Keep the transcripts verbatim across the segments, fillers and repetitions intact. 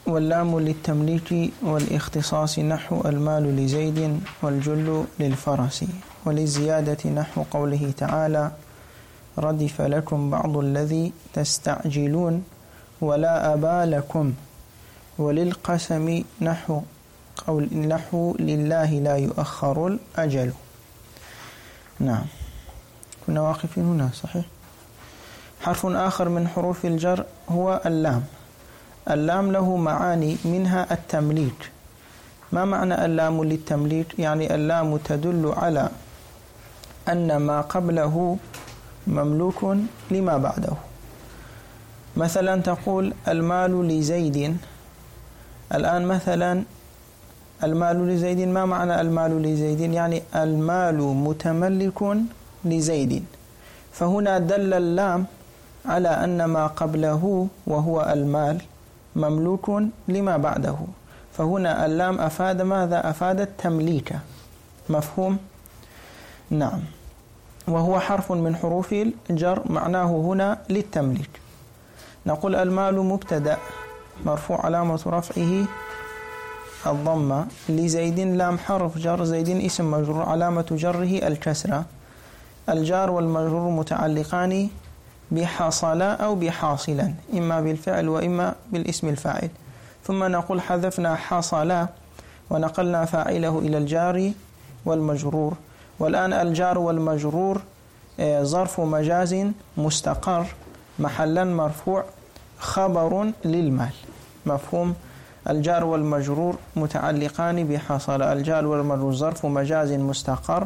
واللام للتمليك والاختصاص نحو المال لزيد والجل للفرس، وللزيادة نحو قوله تعالى ردف لكم بعض الذي تستعجلون ولا أبا لكم، وللقسم نحو قول نحو لله لا يؤخر الأجل. نعم، كنا واقفين هنا صحيح. حرف آخر من حروف الجر هو اللام. اللام له معاني منها التمليك. ما معنى اللام للتمليك؟ يعني اللام تدل على أن ما قبله مملوك لما بعده. مثلا تقول المال لزيد. الآن مثلا المال لزيد، ما معنى المال لزيد؟ يعني المال متملك لزيد، فهنا دل اللام على أن ما قبله وهو المال مملوك لما بعده، فهنا اللام أفاد ماذا؟ أفاد التمليك. مفهوم؟ نعم. وهو حرف من حروف الجر معناه هنا للتمليك. نقول المال مبتدأ مرفوع علامة رفعه الضمة، لزيد لام حرف جر، زيد اسم مجرور علامة جره الكسرة، الجار والمجرور متعلقان بحصل أو بحاصلا، إما بالفعل وإما بالاسم الفاعل. ثم نقول حذفنا حصل ونقلنا فاعله إلى الجار والمجرور. والآن الجار والمجرور ظرف مجاز مستقر محلا مرفوع خبر للمال. مفهوم؟ الجار والمجرور متعلقان بحصل، الجار والمجرور ظرف مجاز مستقر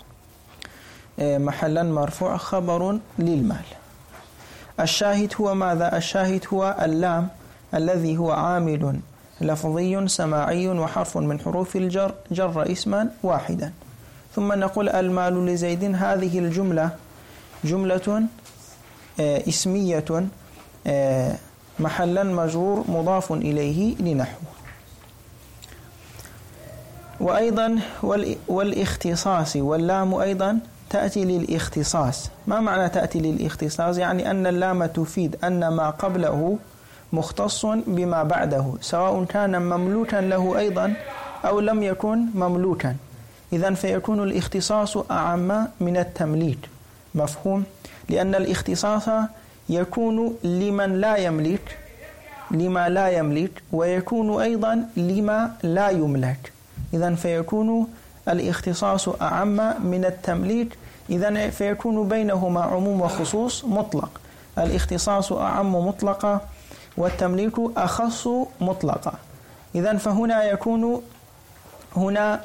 محلا مرفوع خبر للمال. الشاهد هو ماذا؟ الشاهد هو اللام الذي هو عامل لفظي سماعي وحرف من حروف الجر، جر اسما واحدا. ثم نقول المال لزيد، هذه الجملة جملة اسمية محلا مجرور مضاف إليه لنحو. وأيضا والاختصاص، واللام أيضا تأتي للاختصاص. ما معنى تأتي للاختصاص؟ يعني أن اللام تفيد أن ما قبله مختص بما بعده، سواء كان مملوكا له أيضا أو لم يكن مملوكا، إذن فيكون الاختصاص أعم من التمليك. مفهوم؟ لأن الاختصاص يكون لمن لا يملك، لما لا يملك، ويكون أيضا لما لا يملك، إذن فيكون الاختصاص أعم من التمليك، إذن فيكون بينهما عموم وخصوص مطلق. الاختصاص أعم مطلقة والتمليك أخص مطلقة. إذن فهنا يكون هنا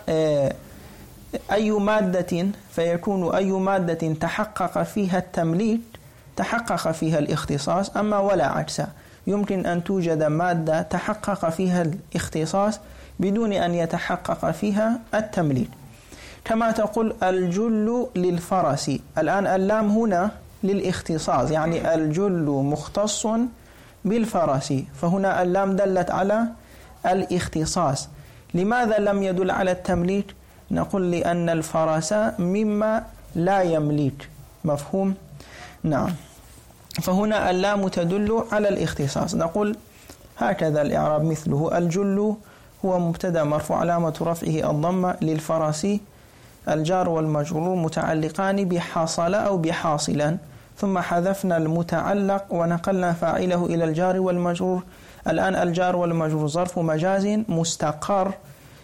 أي مادة، فيكون أي مادة تحقق فيها التمليك تحقق فيها الاختصاص، أما ولا عكس. يمكن أن توجد مادة تحقق فيها الاختصاص بدون أن يتحقق فيها التمليك. كما تقول الجل للفرس، الآن اللام هنا للاختصاص، يعني الجل مختص بالفرس، فهنا اللام دلت على الاختصاص. لماذا لم يدل على التمليك؟ نقول لأن الفرس مما لا يملك. مفهوم؟ نعم. فهنا اللام تدل على الاختصاص. نقول هكذا الإعراب مثله: الجل هو مبتدا مرفوع علامة رفعه الضمة، للفرس الجار والمجرور متعلقان بحصل أو بحاصلا، ثم حذفنا المتعلق ونقلنا فاعله إلى الجار والمجرور. الآن الجار والمجرور ظرف مجاز مستقر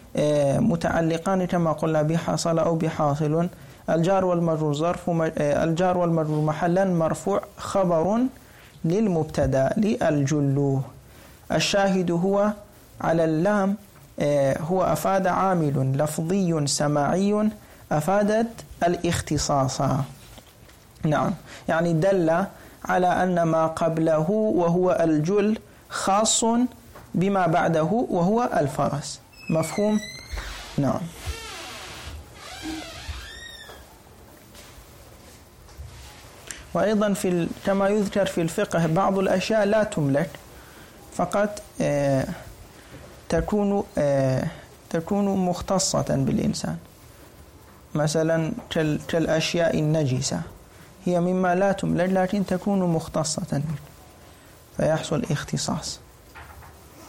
متعلقان كما قلنا بحصل أو بحاصل، الجار والمجرور ظرف الجار والمجرور محلا مرفوع خبر للمبتدا للجل. الشاهد هو على اللام هو أفاد عامل لفظي سماعي أفادت الاختصاص. نعم، يعني دل على أن ما قبله وهو الجل خاص بما بعده وهو الفرس. مفهوم؟ نعم. وأيضا في كما يذكر في الفقه بعض الأشياء لا تملك، فقط آه تكون آه تكون مختصة بالإنسان، مثلا كالأشياء النجسة هي مما لا تملك لكن تكون مختصة به فيحصل اختصاص.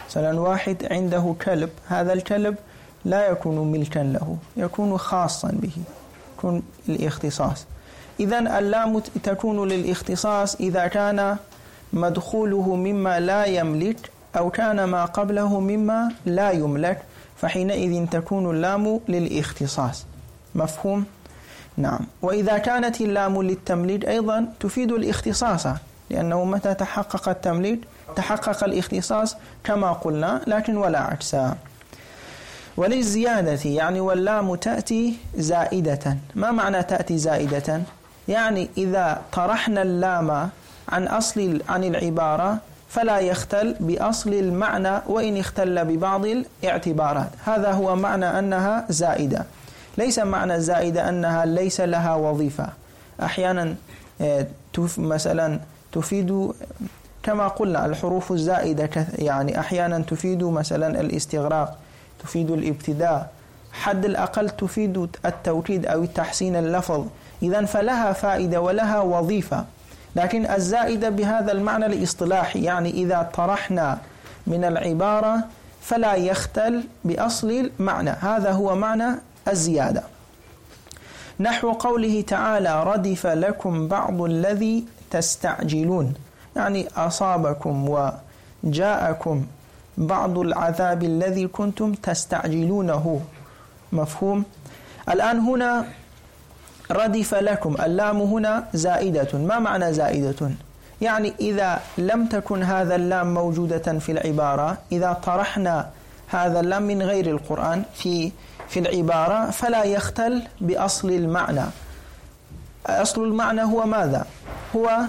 مثلا واحد عنده كلب، هذا الكلب لا يكون ملكا له، يكون خاصا به، يكون الاختصاص. إذن اللام تكون للاختصاص إذا كان مدخوله مما لا يملك أو كان ما قبله مما لا يملك، فحينئذ تكون اللام للاختصاص. مفهوم؟ نعم. وإذا كانت اللام للتمليك أيضا تفيد الاختصاص، لأنه متى تحقق التمليك تحقق الاختصاص كما قلنا، لكن ولا عكسا. وللزيادة يعني واللام تأتي زائدة. ما معنى تأتي زائدة؟ يعني إذا طرحنا اللام عن أصل عن العبارة فلا يختل بأصل المعنى وإن اختل ببعض الاعتبارات. هذا هو معنى أنها زائدة. ليس معنى زائدة أنها ليس لها وظيفة. أحيانا مثلا تفيد كما قلنا الحروف الزائدة، يعني أحيانا تفيد مثلا الاستغراق، تفيد الابتداء، حد الأقل تفيد التوكيد أو تحسين اللفظ. إذن فلها فائدة ولها وظيفة. لكن الزائدة بهذا المعنى الاصطلاحي، يعني إذا طرحنا من العبارة فلا يختل بأصل المعنى، هذا هو معنى الزيادة. نحو قوله تعالى ردف لكم بعض الذي تستعجلون، يعني أصابكم وجاءكم بعض العذاب الذي كنتم تستعجلونه. مفهوم؟ الآن هنا ردف لكم، اللام هنا زائدة. ما معنى زائدة؟ يعني إذا لم تكن هذا اللام موجودة في العبارة، إذا طرحنا هذا اللام من غير القرآن في في العبارة فلا يختل بأصل المعنى. أصل المعنى هو ماذا؟ هو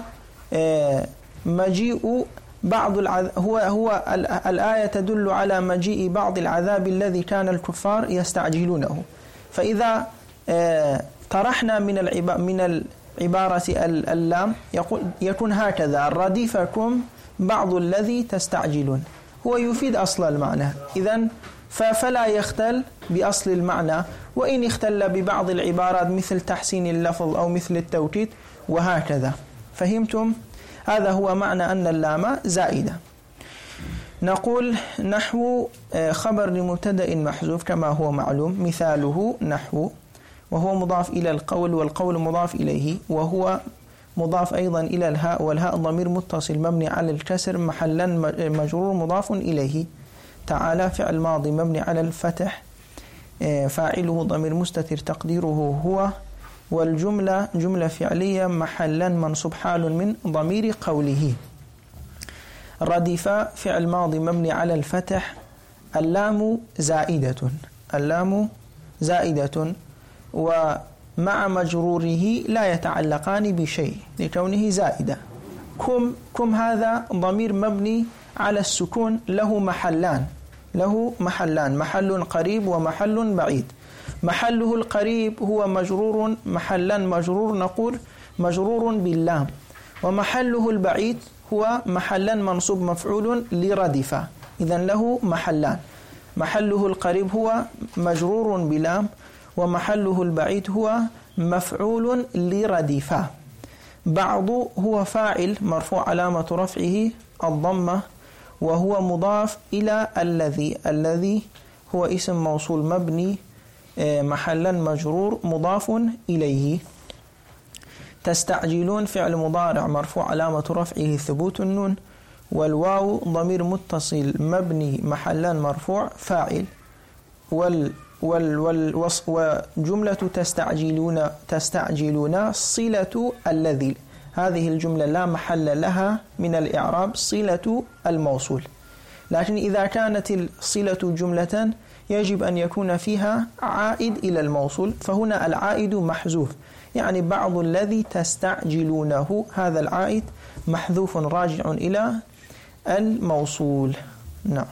مجيء بعض العذاب، هو هو الآية تدل على مجيء بعض العذاب الذي كان الكفار يستعجلونه. فإذا طرحنا من العبارة من العبارة اللام يقول يكون هكذا: ردفكم بعض الذي تستعجلون، هو يفيد أصل المعنى. إذن فلا يختل بأصل المعنى، وإن اختل ببعض العبارات مثل تحسين اللفظ أو مثل التوكيد وهكذا. فهمتم؟ هذا هو معنى أن اللام زائدة. نقول نحو خبر لمبتدأ محذوف كما هو معلوم، مثاله نحو، وهو مضاف إلى القول والقول مضاف إليه، وهو مضاف أيضا إلى الهاء، والهاء ضمير متصل مبني على الكسر محلا مجرور مضاف إليه. تعالى فعل ماضي مبني على الفتح، فاعله ضمير مستتر تقديره هو، والجملة جملة فعلية محلا منصوب حال من ضمير قوله. ردف فعل ماضي مبني على الفتح، اللام زائدة، اللام زائدة ومع مجروره لا يتعلقان بشيء لكونه زائدة. كم كم هذا ضمير مبني على السكون له محلان، له محلان، محل قريب ومحل بعيد. محله القريب هو مجرور، محلا مجرور نقول مجرور باللام، ومحله البعيد هو محلا منصوب مفعول لردف. إذن له محلان، محله القريب هو مجرور بلام، ومحله البعيد هو مفعول لردف. بعض هو فاعل مرفوع علامة رفعه الضمة، وهو مضاف إلى الذي، الذي هو اسم موصول مبني محلا مجرور مضاف إليه. تستعجلون فعل مضارع مرفوع علامة رفعه ثبوت النون، والواو ضمير متصل مبني محلا مرفوع فاعل، وال وال وال وجملة تستعجلون تستعجلون صلة الذي، هذه الجملة لا محل لها من الإعراب، صلة الموصول. لكن إذا كانت الصلة جملة يجب أن يكون فيها عائد إلى الموصول، فهنا العائد محذوف، يعني بعض الذي تستعجلونه، هذا العائد محذوف راجع إلى الموصول. نعم.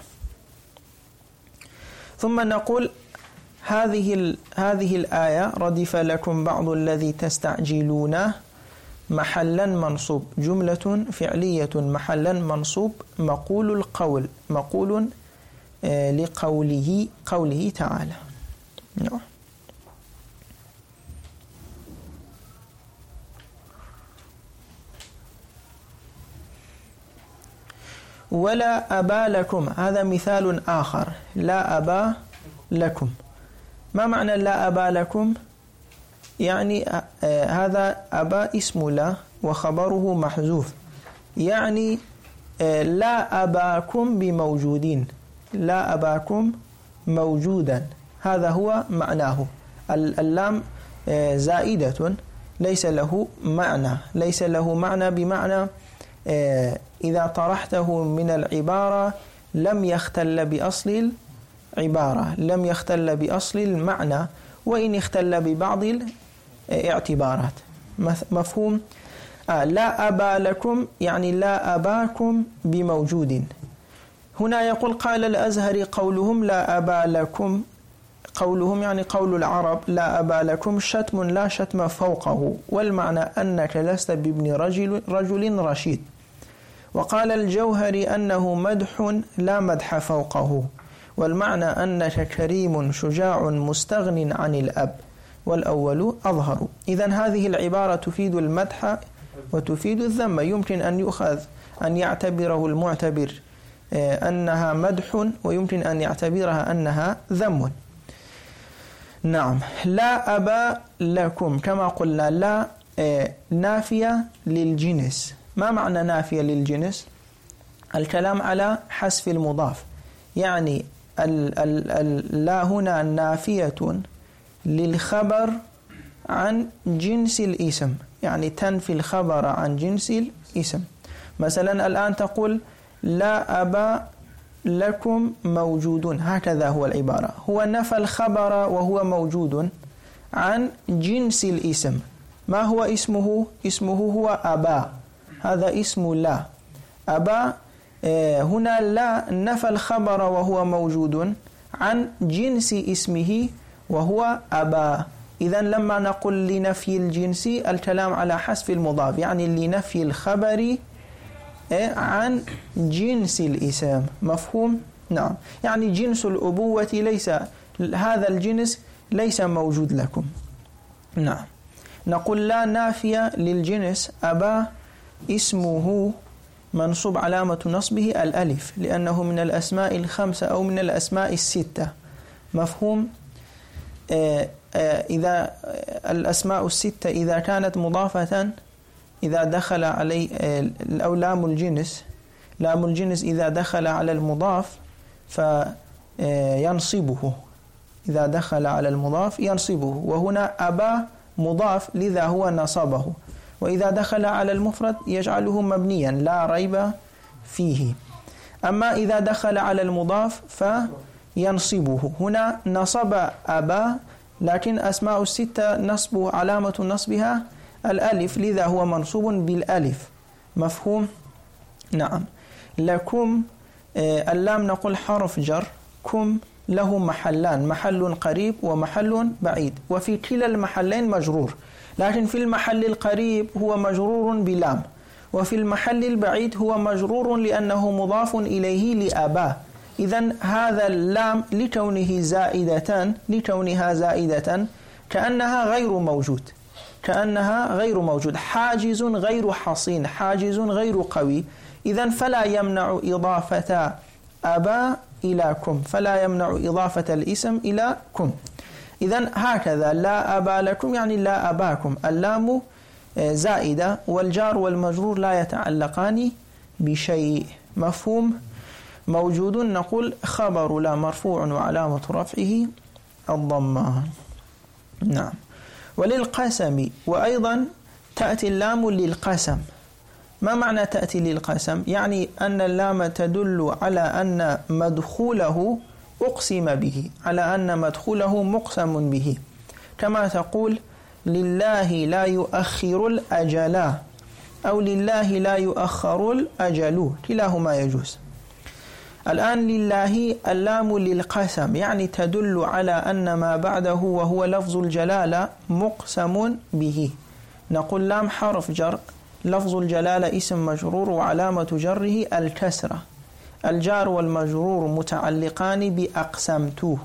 ثم نقول هذه هذه الآية ردف لكم بعض الذي تستعجلونه محلا منصوب، جملة فعلية محلا منصوب، مقول القول، مقول آه لقوله قوله تعالى. نعم. ولا أبا لكم، هذا مثال آخر. لا أبا لكم، ما معنى لا أبا لكم؟ يعني آه هذا أبا اسم لا وخبره محذوف، يعني آه لا أباكم بموجودين، لا أباكم موجودا، هذا هو معناه. اللام آه زائدة ليس له معنى، ليس له معنى بمعنى آه إذا طرحته من العبارة لم يختل بأصل العبارة، لم يختل بأصل المعنى، وإن اختل ببعض الاعتبارات. مفهوم؟ آه لا أبا لكم يعني لا أباكم بموجود. هنا يقول قال الأزهري قولهم لا أبا لكم، قولهم يعني قول العرب لا أبا لكم شتم لا شتم فوقه، والمعنى أنك لست بابن رجل, رجل رشيد. وقال الجوهري أنه مدح لا مدح فوقه، والمعنى أنك كريم شجاع مستغن عن الأب، والأول أظهر. إذن هذه العبارة تفيد المدح وتفيد الذم، يمكن أن يؤخذ أن يعتبره المعتبر أنها مدح، ويمكن أن يعتبرها أنها ذم. نعم. لا أبا لكم كما قلنا لا نافية للجنس. ما معنى نافية للجنس؟ الكلام على حذف المضاف، يعني ال ال ال لا هنا نافية للخبر عن جنس الاسم، يعني تنفي الخبر عن جنس الاسم. مثلا الآن تقول لا أبا لكم موجودون، هكذا هو العبارة، هو نفى الخبر وهو موجود عن جنس الاسم. ما هو اسمه؟ اسمه هو أبا، هذا اسم لا. أبا هنا لا نفى الخبر وهو موجود عن جنس اسمه وهو أبا. إذن لما نقول لنفي الجنس الكلام على حذف المضاف، يعني لنفي الخبر عن جنس الاسم. مفهوم؟ نعم. يعني جنس الأبوة ليس، هذا الجنس ليس موجود لكم. نعم. نقول لا نافية للجنس. أبا اسمه منصوب علامة نصبه الألف، لأنه من الأسماء الخمسة أو من الأسماء الستة. مفهوم؟ آه آه إذا الأسماء الستة إذا كانت مضافة، إذا دخل عليه آه أو لام الجنس، لام الجنس إذا دخل على المضاف فينصبه، إذا دخل على المضاف ينصبه، وهنا أبا مضاف لذا هو نصبه. وإذا دخل على المفرد يجعله مبنيا لا ريب فيه. أما إذا دخل على المضاف فينصبه. هنا نصب أبا، لكن أسماء الستة نصب علامة نصبها الألف، لذا هو منصوب بالألف. مفهوم؟ نعم. لكم اللام نقول حرف جر، كم له محلان، محل قريب ومحل بعيد، وفي كلا المحلين مجرور، لكن في المحل القريب هو مجرور بلام، وفي المحل البعيد هو مجرور لأنه مضاف إليه لأباه. إذن هذا اللام لكونه زائدة، لكونها زائدة كأنها غير موجود، كأنها غير موجود، حاجز غير حصين، حاجز غير قوي. إذن فلا يمنع إضافة أبا إلى كم، فلا يمنع إضافة الاسم إلى كم. إذن هكذا لا أبا لكم يعني لا أباكم، اللام زائدة، والجار والمجرور لا يتعلقان بشيء. مفهوم؟ موجود نقول خبر لا مرفوع وعلامة رفعه الضمة. نعم. وللقسم وأيضا تأتي اللام للقسم. ما معنى تأتي للقسم؟ يعني أن اللام تدل على أن مدخوله أقسم به، على أن مدخوله مقسم به، كما تقول لله لا يؤخر الأجل، أو لله لا يؤخر الأجل، كلاهما يجوز. الآن لله اللام للقسم، يعني تدل على أن ما بعده وهو لفظ الجلالة مقسم به. نقول لام حرف جر، لفظ الجلالة اسم مجرور وعلامة جره الكسرة، الجار والمجرور متعلقان بأقسمتوه،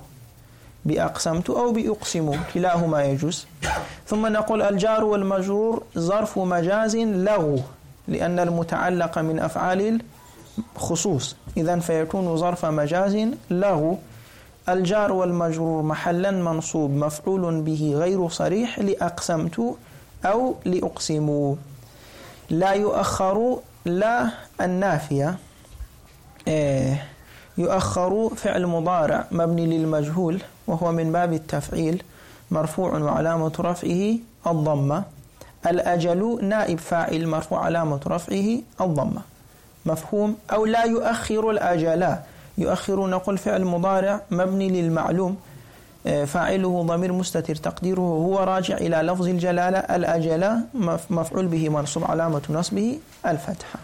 بأقسمت أو بأقسموا، كلاهما يجوز. ثم نقول الجار والمجرور ظرف مجاز لغو، لأن المتعلق من أفعال خصوص، إذن فيكون ظرف مجاز له. الجار والمجرور محلا منصوب مفعول به غير صريح لأقسمت أو لأقسموا. لا يؤخر لا النافية يؤخر فعل مضارع مبني للمجهول وهو من باب التفعيل مرفوع وعلامة رفعه الضمة. الأجل نائب فاعل مرفوع علامة رفعه الضمة. مفهوم؟ أو لا يؤخر الأجل، يؤخر نقول فعل مضارع مبني للمعلوم فاعله ضمير مستتر تقديره هو راجع إلى لفظ الجلالة. الأجل مفعول به منصوب علامة نصبه الفتحة.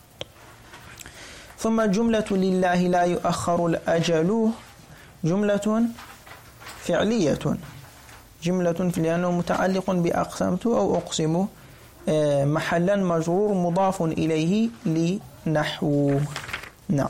ثم جملة لله لا يؤخر الأجل جملة فعلية، جملة لأنه متعلق بأقسمت أو أقسم، محلا مجرور مضاف إليه لنحو. نعم.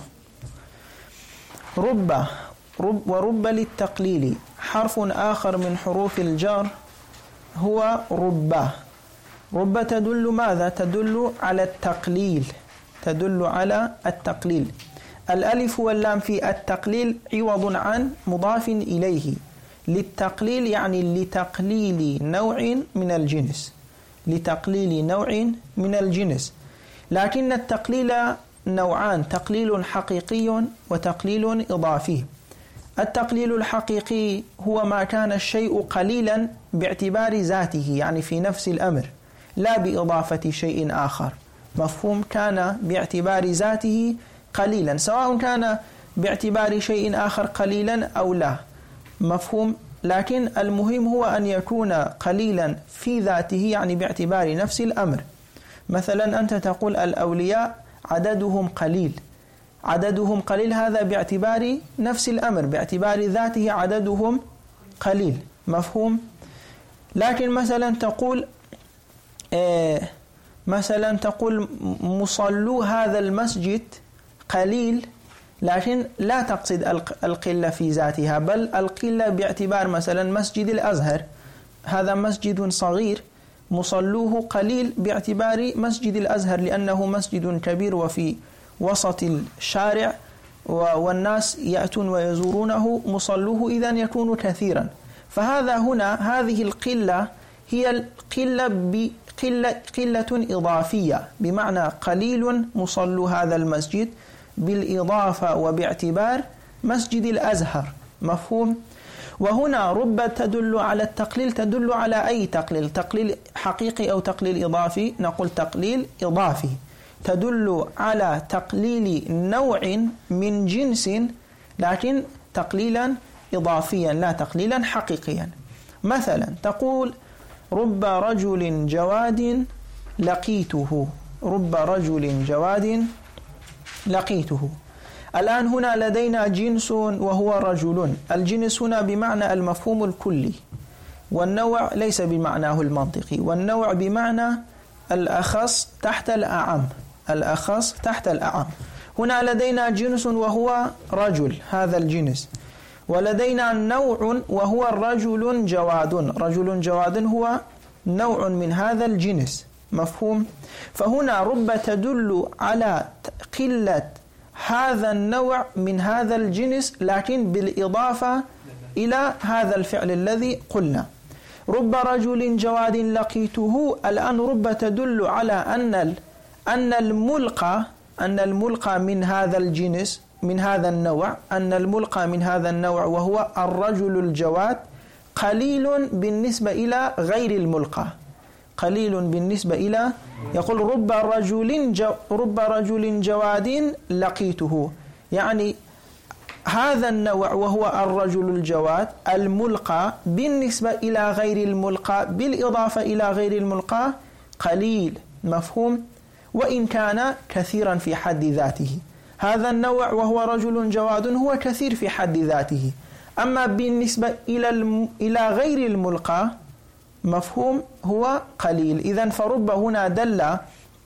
رب رب ورب للتقليل حرف آخر من حروف الجر هو رب. رب تدل ماذا؟ تدل على التقليل، تدل على التقليل. الألف واللام في التقليل عوض عن مضاف إليه. للتقليل يعني لتقليل نوع من الجنس، لتقليل نوع من الجنس. لكن التقليل نوعان، تقليل حقيقي وتقليل إضافي. التقليل الحقيقي هو ما كان الشيء قليلا باعتبار ذاته، يعني في نفس الأمر، لا بإضافة شيء آخر. مفهوم؟ كان باعتبار ذاته قليلا، سواء كان باعتبار شيء آخر قليلا أو لا. مفهوم؟ لكن المهم هو أن يكون قليلا في ذاته، يعني باعتبار نفس الأمر. مثلا أنت تقول الأولياء عددهم قليل، عددهم قليل هذا باعتبار نفس الأمر، باعتبار ذاته عددهم قليل. مفهوم؟ لكن مثلا تقول آه مثلا تقول مصلو هذا المسجد قليل، لكن لا تقصد القلة في ذاتها، بل القلة باعتبار مثلا مسجد الأزهر، هذا مسجد صغير مصلوه قليل باعتبار مسجد الأزهر لأنه مسجد كبير وفي وسط الشارع والناس يأتون ويزورونه، مصلوه إذن يكون كثيرا. فهذا هنا هذه القلة هي القلة بقلة قلة إضافية، بمعنى قليل مصلو هذا المسجد بالإضافة وباعتبار مسجد الأزهر. مفهوم؟ وهنا رب تدل على التقليل، تدل على أي تقليل؟ تقليل حقيقي أو تقليل إضافي؟ نقول تقليل إضافي، تدل على تقليل نوع من جنس لكن تقليلا إضافيا لا تقليلا حقيقيا. مثلا تقول رب رجل جواد لقيته، رب رجل جواد لقيته. الآن هنا لدينا جنس وهو رجل، الجنس هنا بمعنى المفهوم الكلي، والنوع ليس بمعناه المنطقي، والنوع بمعنى الأخص تحت الأعم، الأخص تحت الأعم. هنا لدينا جنس وهو رجل، هذا الجنس، ولدينا نوع وهو الرجل جواد، رجل جواد هو نوع من هذا الجنس. مفهوم؟ فهنا رب تدل على قلة هذا النوع من هذا الجنس لكن بالإضافة إلى هذا الفعل الذي قلنا. رب رجل جواد لقيته، الآن رب تدل على أن أن الملقى أن الملقى من هذا الجنس من هذا النوع أن الملقى من هذا النوع وهو الرجل الجواد قليل بالنسبة إلى غير الملقى، قليل بالنسبة إلى، يقول رب رجل جو رب رجل جواد لقيته، يعني هذا النوع وهو الرجل الجواد الملقى بالنسبة إلى غير الملقى بالإضافة إلى غير الملقى قليل. مفهوم؟ وإن كان كثيرا في حد ذاته، هذا النوع وهو رجل جواد هو كثير في حد ذاته، أما بالنسبة إلى الم... إلى غير الملقى مفهوم هو قليل. إذن فرب هنا دل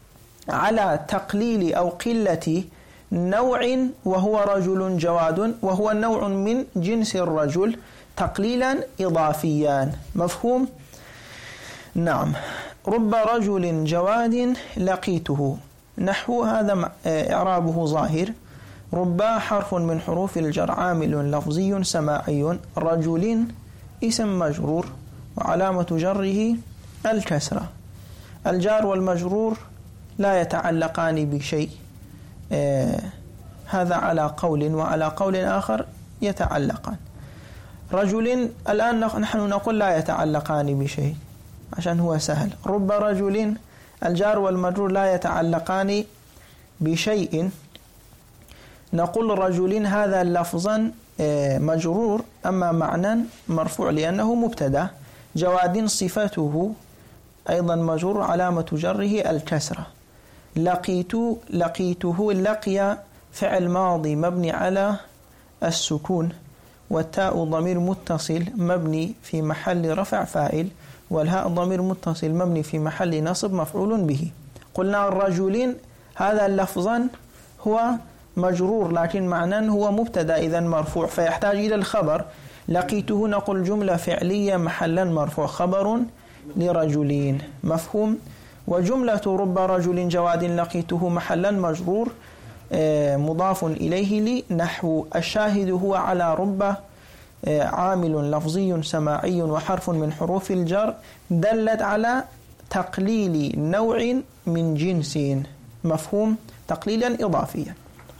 على تقليل أو قلة نوع وهو رجل جواد وهو نوع من جنس الرجل تقليلا إضافيا. مفهوم؟ نعم. رب رجل جواد لقيته، نحو هذا إعرابه ظاهر. ربا حرف من حروف الجر عامل لفظي سماعي. رجل اسم مجرور وعلامة جره الكسرة. الجار والمجرور لا يتعلقان بشيء، آه هذا على قول، وعلى قول آخر يتعلقان. رجل الآن نحن نقول لا يتعلقان بشيء عشان هو سهل. رب رجل الجار والمجرور لا يتعلقان بشيء. نقول رجل هذا لفظا مجرور، أما معنى مرفوع لأنه مبتدا. جواد صفته أيضا مجرور، علامة جره الكسرة. لقيت لقيته لقي فعل ماضي مبني على السكون، والتاء ضمير متصل مبني في محل رفع فاعل، والهاء ضمير متصل مبني في محل نصب مفعول به. قلنا الرجلين هذا لفظا هو مجرور لكن معنى هو مبتدا إذن مرفوع، فيحتاج إلى الخبر. لقيته نقول جملة فعلية محلا مرفوع، خبر لرجلين، مفهوم. وجملة رب رجل جواد لقيته محلا مجرور مضاف إليه لنحو. الشاهد هو على رب عامل لفظي سماعي وحرف من حروف الجر دلت على تقليل نوع من جنس، مفهوم، تقليلا إضافيا.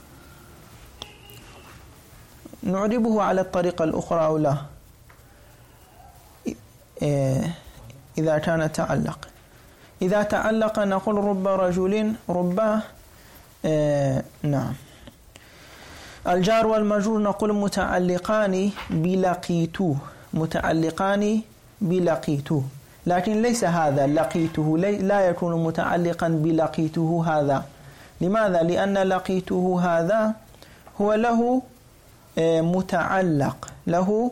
نعربه على الطريقة الأخرى أو لا إذا كان تعلق. إذا تعلق نقول رب رجل رب آه نعم. الجار والمجرور نقول متعلقان بلقيته، متعلقان بلقيته، لكن ليس هذا لقيته لا يكون متعلقا بلقيته هذا. لماذا؟ لأن لقيته هذا هو له آه متعلق له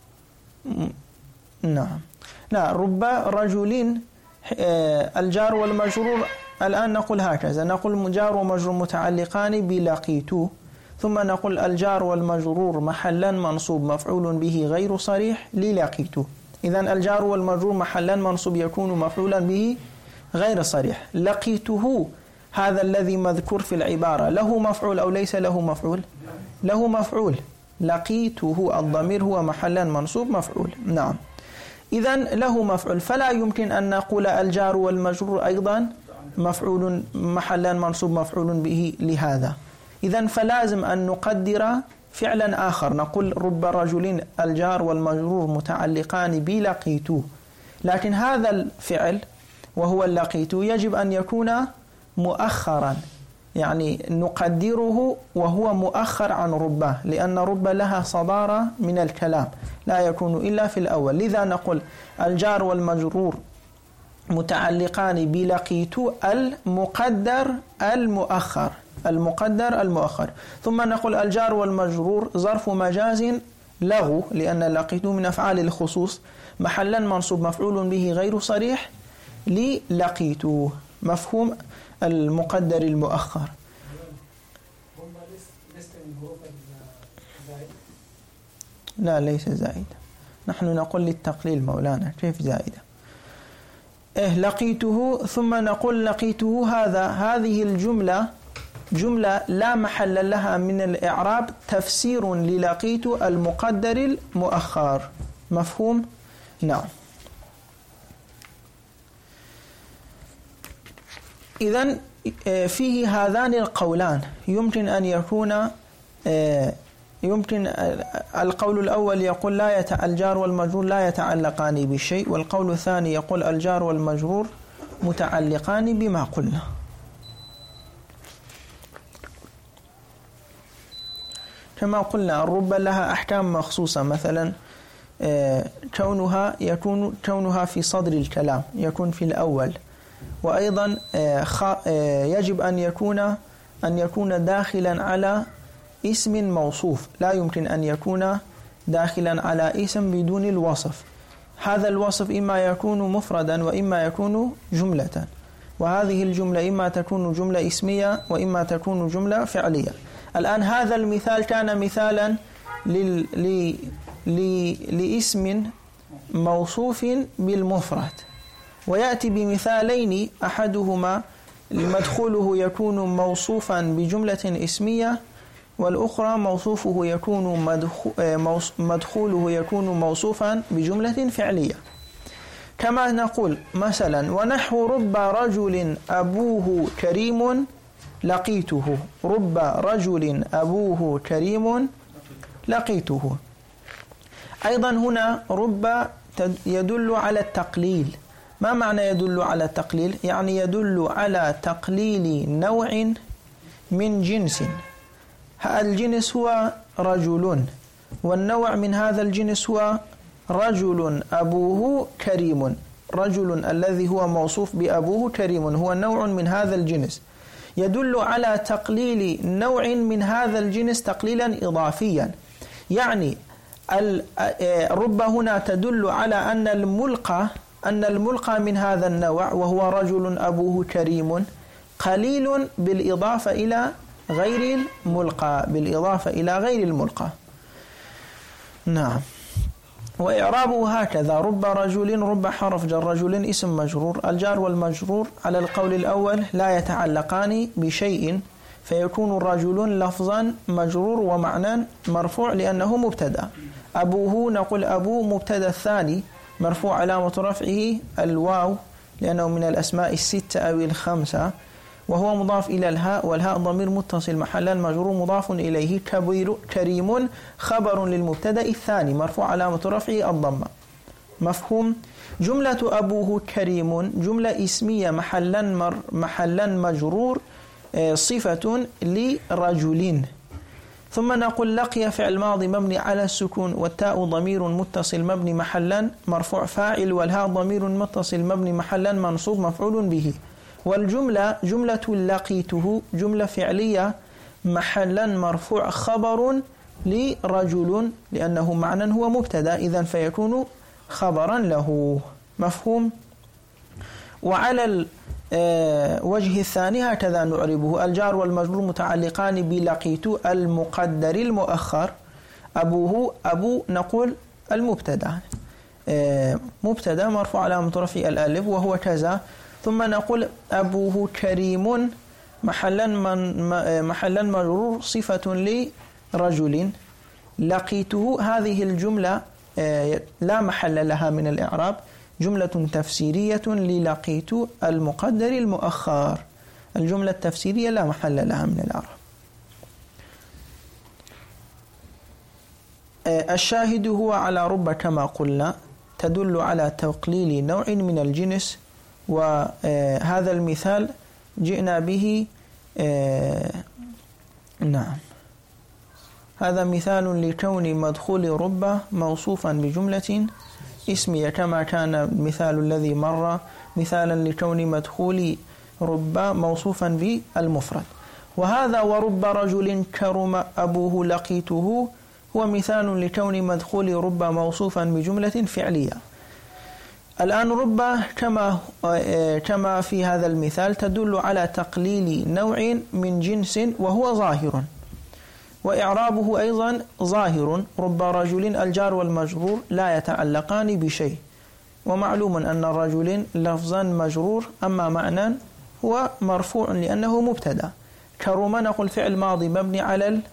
نعم. لا، رب رجل آه الجار والمجرور الآن نقول هكذا، نقول جار ومجرور متعلقان بلقيته، ثم نقول الجار والمجرور محلا منصوب مفعول به غير صريح للقيته. إذن الجار والمجرور محلا منصوب يكون مفعولا به غير صريح. لقيته هذا الذي مذكور في العبارة له مفعول أو ليس له مفعول؟ له مفعول. لقيته الضمير هو محلا منصوب مفعول، نعم. إذن له مفعول، فلا يمكن أن نقول الجار والمجرور أيضا مفعول محلا منصوب مفعول به لهذا. إذن فلازم أن نقدر فعلا آخر، نقول رب رجل الجار والمجرور متعلقان بلقيته، لكن هذا الفعل وهو اللقيته يجب أن يكون مؤخرا، يعني نقدره وهو مؤخر عن ربه، لأن رب لها صدارة من الكلام لا يكون إلا في الأول. لذا نقول الجار والمجرور متعلقان بلقيت المقدر المؤخر، المقدر المؤخر. ثم نقول الجار والمجرور ظرف مجاز له، لأن لقيت من أفعال الخصوص محلا منصوب مفعول به غير صريح للقيت، مفهوم المقدر المؤخر. لا ليس زائدة، نحن نقول للتقليل مولانا، كيف زائدة؟ إيه لقيته، ثم نقول لقيته هذا هذه الجملة جملة لا محل لها من الإعراب، تفسير للقيت المقدر المؤخر، مفهوم؟ نعم. إذن فيه هذان القولان، يمكن أن يكون يمكن القول الأول يقول لا يتع... الجار والمجرور لا يتعلقان بالشيء، والقول الثاني يقول الجار والمجرور متعلقان بما قلنا. كما قلنا الرب لها أحكام مخصوصة، مثلا كونها يكون كونها في صدر الكلام يكون في الأول، وأيضا يجب أن يكون أن يكون داخلا على اسم موصوف، لا يمكن أن يكون داخلا على اسم بدون الوصف. هذا الوصف إما يكون مفردا وإما يكون جملة، وهذه الجملة إما تكون جملة اسمية وإما تكون جملة فعلية. الآن هذا المثال كان مثالا لل... ل... ل... لاسم موصوف بالمفرد، ويأتي بمثالين أحدهما مدخوله يكون موصوفا بجملة اسمية، والأخرى موصوفه يكون مدخوله يكون موصوفا بجملة فعلية. كما نقول مثلا ونحو رب رجل أبوه كريم لقيته، رب رجل أبوه كريم لقيته. أيضا هنا رب يدل على التقليل. ما معنى يدل على التقليل؟ يعني يدل على تقليل نوع من جنس. الجنس هو رجل، والنوع من هذا الجنس هو رجل أبوه كريم. رجل الذي هو موصوف بأبوه كريم هو نوع من هذا الجنس، يدل على تقليل نوع من هذا الجنس تقليلا إضافيا. يعني الرب هنا تدل على أن الملقى أن الملقى من هذا النوع وهو رجل أبوه كريم قليل بالإضافة إلى غير الملقى، بالإضافة إلى غير الملقى. نعم. وإعرابه هكذا: رب رجل، رب حرف جر، رجل اسم مجرور. الجار والمجرور على القول الأول لا يتعلقان بشيء، فيكون الرجل لفظا مجرور ومعنى مرفوع لأنه مبتدأ. أبوه نقول أبو مبتدأ الثاني مرفوع علامة رفعه الواو لأنه من الأسماء الستة أو الخمسة، وهو مضاف إلى الهاء، والهاء ضمير متصل محلا مجرور مضاف إليه. كبير كريم خبر للمبتدأ الثاني مرفوع علامة رفعه الضمة. مفهوم؟ جملة أبوه كريم جملة اسمية محلا مر محلا مجرور صفة لرجل. ثم نقول لقي فعل ماضي مبني على السكون، والتاء ضمير متصل مبني محلا مرفوع فاعل، والهاء ضمير متصل مبني محلا منصوب مفعول به. والجملة جملة لقيته جملة فعلية محلا مرفوع خبر لرجل لأنه معنى هو مبتدا، إذن فيكون خبرا له. مفهوم؟ وعلى الوجه الثاني هكذا نعربه: الجار والمجرور متعلقان بلقيت المقدر المؤخر. أبوه أبو نقول المبتدا، مبتدا مرفوع علامة رفعه الألف وهو كذا. ثم نقول أبوه كريم محلا من محلا مجرور صفة لرجل. لقيته هذه الجملة لا محل لها من الإعراب، جملة تفسيرية للقيت المقدر المؤخر. الجملة التفسيرية لا محل لها من الإعراب. الشاهد هو على رب كما قلنا تدل على تقليل نوع من الجنس، وهذا المثال جئنا به. نعم، هذا مثال لكون مدخول رب موصوفا بجملة اسمية، كما كان المثال الذي مر مثالا لكون مدخول رب موصوفا بالمفرد. وهذا ورب رجل كرم أبوه لقيته هو مثال لكون مدخول رب موصوفا بجملة فعلية. الآن رب كما كما في هذا المثال تدل على تقليل نوع من جنس وهو ظاهر، وإعرابه أيضا ظاهر. رب رجل الجار والمجرور لا يتعلقان بشيء، ومعلوم أن الرجل لفظا مجرور، أما معنى هو مرفوع لأنه مبتدا. كرم نقول فعل ماضي مبني على ال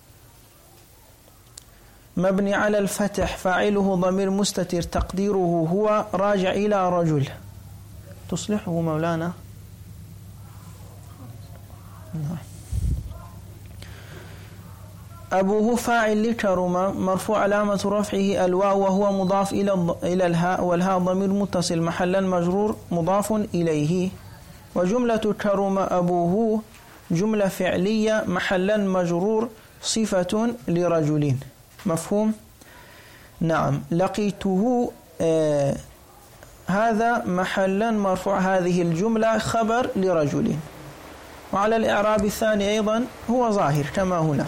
مبني على الفتح، فاعله ضمير مستتر تقديره هو راجع إلى رجل. تصلحه مولانا؟ أبوه فاعل لكرم مرفوع علامة رفعه الواو وهو مضاف إلى إلى الهاء، والهاء ضمير متصل محلا مجرور مضاف إليه. وجملة كرم أبوه جملة فعلية محلا مجرور صفة لرجل. مفهوم؟ نعم. لقيته آه هذا محلا مرفوع هذه الجملة خبر لرجل. وعلى الإعراب الثاني أيضا هو ظاهر كما هنا.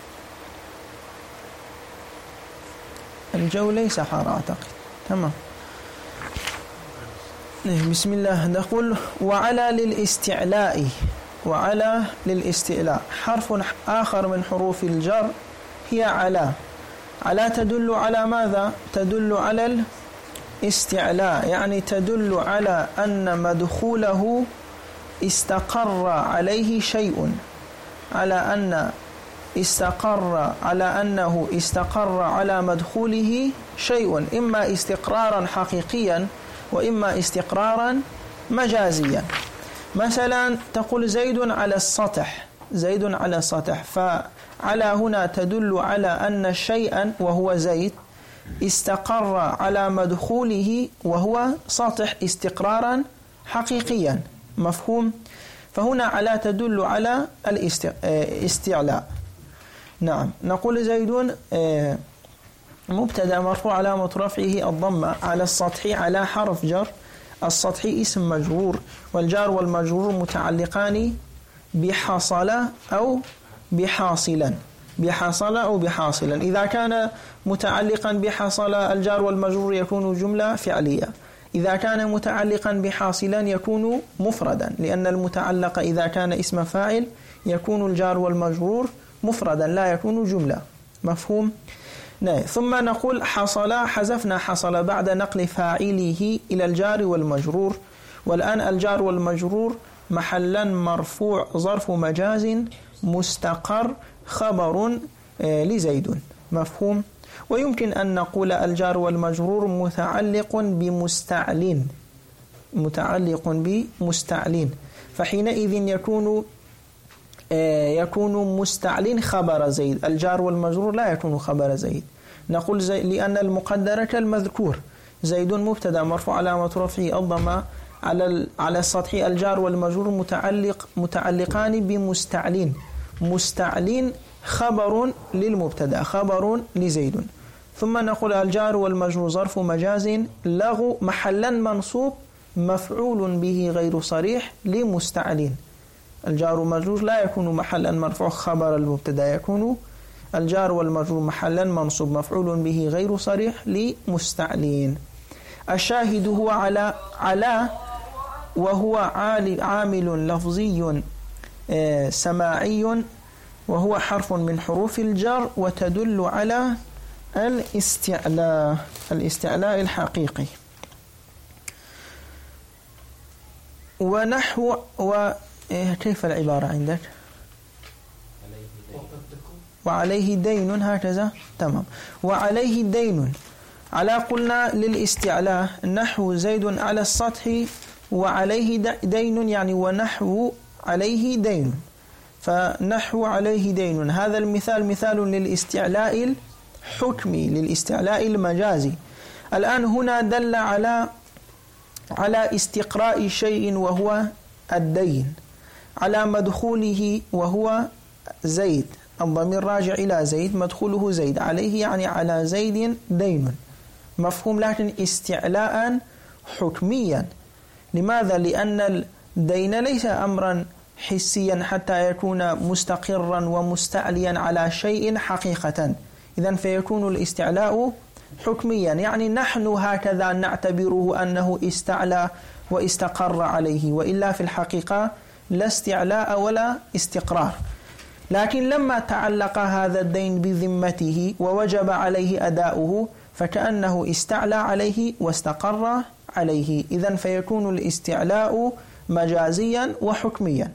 الجو ليس حار أعتقد. تمام. بسم الله. نقول وعلى للاستعلاء. وعلى للاستعلاء حرف آخر من حروف الجر هي على. على تدل على ماذا؟ تدل على الاستعلاء، يعني تدل على أن مدخوله استقر عليه شيء، على أن استقر على أنه استقر على مدخوله شيء، إما استقرارا حقيقيا وإما استقرارا مجازيا. مثلا تقول زيد على السطح، زيد على السطح، فعلى هنا تدل على أن شيئا وهو زيد استقر على مدخوله وهو سطح استقرارا حقيقيا. مفهوم؟ فهنا على تدل على الاستعلاء. نعم. نقول زيد مبتدا مرفوع علامة رفعه الضمة، على السطح على حرف جر، السطح اسم مجرور، والجار والمجرور متعلقان بحصل أو بحاصلا، بحصل أو بحاصلا. إذا كان متعلقا بحصل الجار والمجرور يكون جملة فعلية، إذا كان متعلقا بحاصلا يكون مفردا، لأن المتعلق إذا كان اسم فاعل يكون الجار والمجرور مفردا لا يكون جملة. مفهوم؟ نعم. ثم نقول حصل، حذفنا حصل بعد نقل فاعله إلى الجار والمجرور، والآن الجار والمجرور محلا مرفوع ظرف مجاز مستقر خبر لزيد. مفهوم؟ ويمكن أن نقول الجار والمجرور متعلق بمستعلين، متعلق بمستعلين، فحينئذ يكون يكون مستعلين خبر زيد، الجار والمجرور لا يكون خبر زيد. نقول زي لأن المقدر كالمذكور، زيد مبتدا مرفوع علامة رفعه الضمة، على على السطح الجار والمجرور متعلق متعلقان بمستعلين، مستعلين خبر للمبتدا، خبر لزيد. ثم نقول الجار والمجرور ظرف مجاز لغو محلا منصوب مفعول به غير صريح لمستعلين. الجار والمجرور لا يكون محلا مرفوع خبر المبتدا، يكون الجار والمجرور محلا منصوب مفعول به غير صريح لمستعلين. الشاهد هو على على وهو عامل لفظي سماعي، وهو حرف من حروف الجر، وتدل على الاستعلاء، الاستعلاء الحقيقي. ونحو وكيف العبارة عندك؟ وعليه دين، هكذا تمام. وعليه دين، على قلنا للاستعلاء، نحو زيد على السطح وعليه دين، يعني ونحو عليه دين، فنحو عليه دين. هذا المثال مثال للاستعلاء الحكمي، للاستعلاء المجازي. الآن هنا دل على على استقراء شيء وهو الدين، على مدخوله وهو زيد، الضمير راجع إلى زيد، مدخوله زيد، عليه يعني على زيد دين. مفهوم؟ لكن استعلاء حكميا. لماذا؟ لأن الدين ليس أمرا حسيا حتى يكون مستقرا ومستعليا على شيء حقيقة، إذن فيكون الاستعلاء حكميا، يعني نحن هكذا نعتبره أنه استعلى واستقر عليه، وإلا في الحقيقة لا استعلاء ولا استقرار. لكن لما تعلق هذا الدين بذمته ووجب عليه أداؤه فكأنه استعلى عليه واستقر عليه، إذن فيكون الاستعلاء مجازيا وحكميا.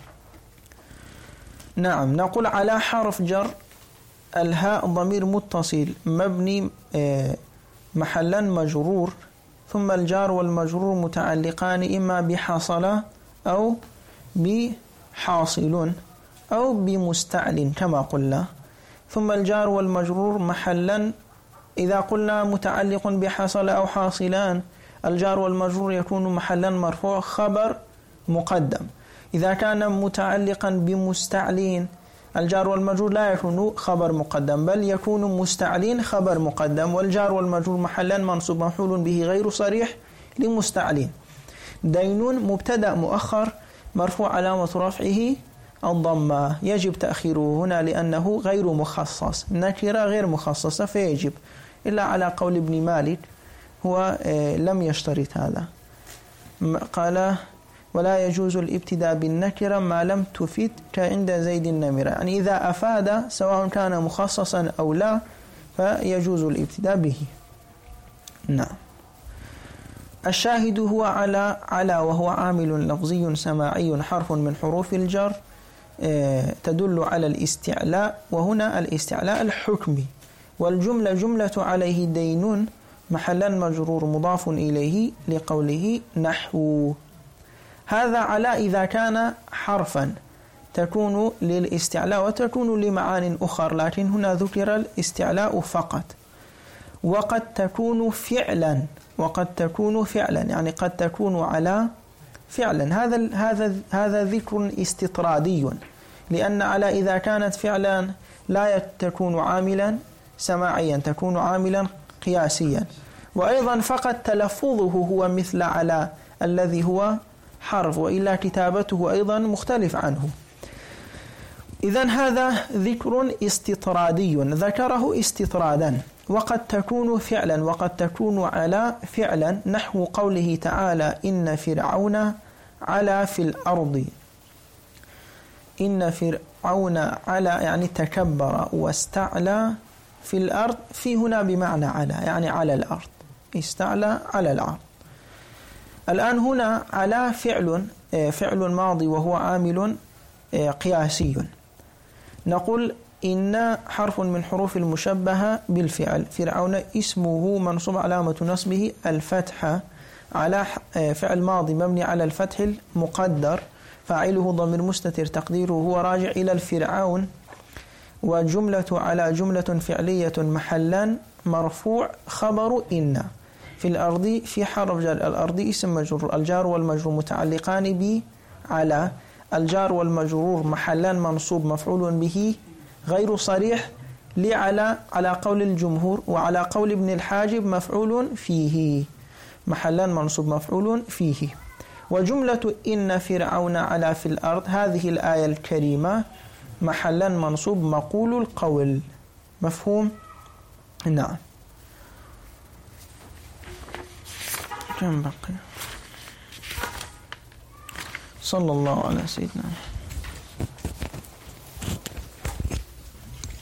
نعم. نقول على حرف جر، الهاء ضمير متصل مبني محلا مجرور، ثم الجار والمجرور متعلقان إما بحصل أو بحاصل أو بمستعل كما قلنا. ثم الجار والمجرور محلا، إذا قلنا متعلق بحصل أو حاصلان، الجار والمجرور يكون محلا مرفوع خبر مقدم. إذا كان متعلقا بمستعلين، الجار والمجرور لا يكون خبر مقدم، بل يكون مستعلين خبر مقدم، والجار والمجرور محلا منصوب مفعول به غير صريح لمستعلين. دين مبتدأ مؤخر مرفوع علامة رفعه الضمة، يجب تأخيره هنا لأنه غير مخصص، نكرة غير مخصصة فيجب، إلا على قول ابن مالك هو لم يشترط هذا، قال ولا يجوز الابتداء بالنكرة ما لم تفيد كعند زيد النمرة، يعني إذا أفاد سواء كان مخصصا أو لا فيجوز الابتداء به. نعم. الشاهد هو على على وهو عامل لفظي سماعي حرف من حروف الجر تدل على الاستعلاء، وهنا الاستعلاء الحكمي. والجملة جملة عليه دين محلا مجرور مضاف إليه لقوله نحو. هذا على إذا كان حرفا تكون للاستعلاء وتكون لمعان أخرى، لكن هنا ذكر الاستعلاء فقط. وقد تكون فعلا وقد تكون فعلا يعني قد تكون على فعلا. هذا هذا هذا ذكر استطرادي، لأن على إذا كانت فعلا لا تكون عاملا سماعيا، تكون عاملا قياسيا. وأيضا فقط تلفظه هو مثل على الذي هو حرف، وإلا كتابته أيضا مختلف عنه. إذن هذا ذكر استطرادي ذكره استطرادا. وقد تكون فعلا وقد تكون على فعلا، نحو قوله تعالى إن فرعون علا في الأرض. إن فرعون علا يعني تكبر واستعلى في الأرض، في هنا بمعنى على يعني على الأرض، استعلى على الأرض. الآن هنا على فعل فعل ماضي وهو عامل قياسي. نقول إن حرف من حروف المشبهة بالفعل. فرعون اسمه منصوب علامة نصبه الفتحة، على فعل ماضي مبني على الفتح المقدر، فاعله ضمير مستتر تقديره هو راجع إلى الفرعون. وجملة على جملة فعلية محلا مرفوع خبر إن. في الأرض في حرف جر، الأرض اسم مجرور، الجار والمجرور متعلقان بعلى. الجار والمجرور محلا منصوب مفعول به غير صريح لعلى على قول الجمهور، وعلى قول ابن الحاجب مفعول فيه، محلا منصوب مفعول فيه. وجملة إن فرعون علا في الأرض، هذه الآية الكريمة محلا منصوب مقول القول. مفهوم؟ نعم. كم بقي؟ صلى الله على سيدنا محمد.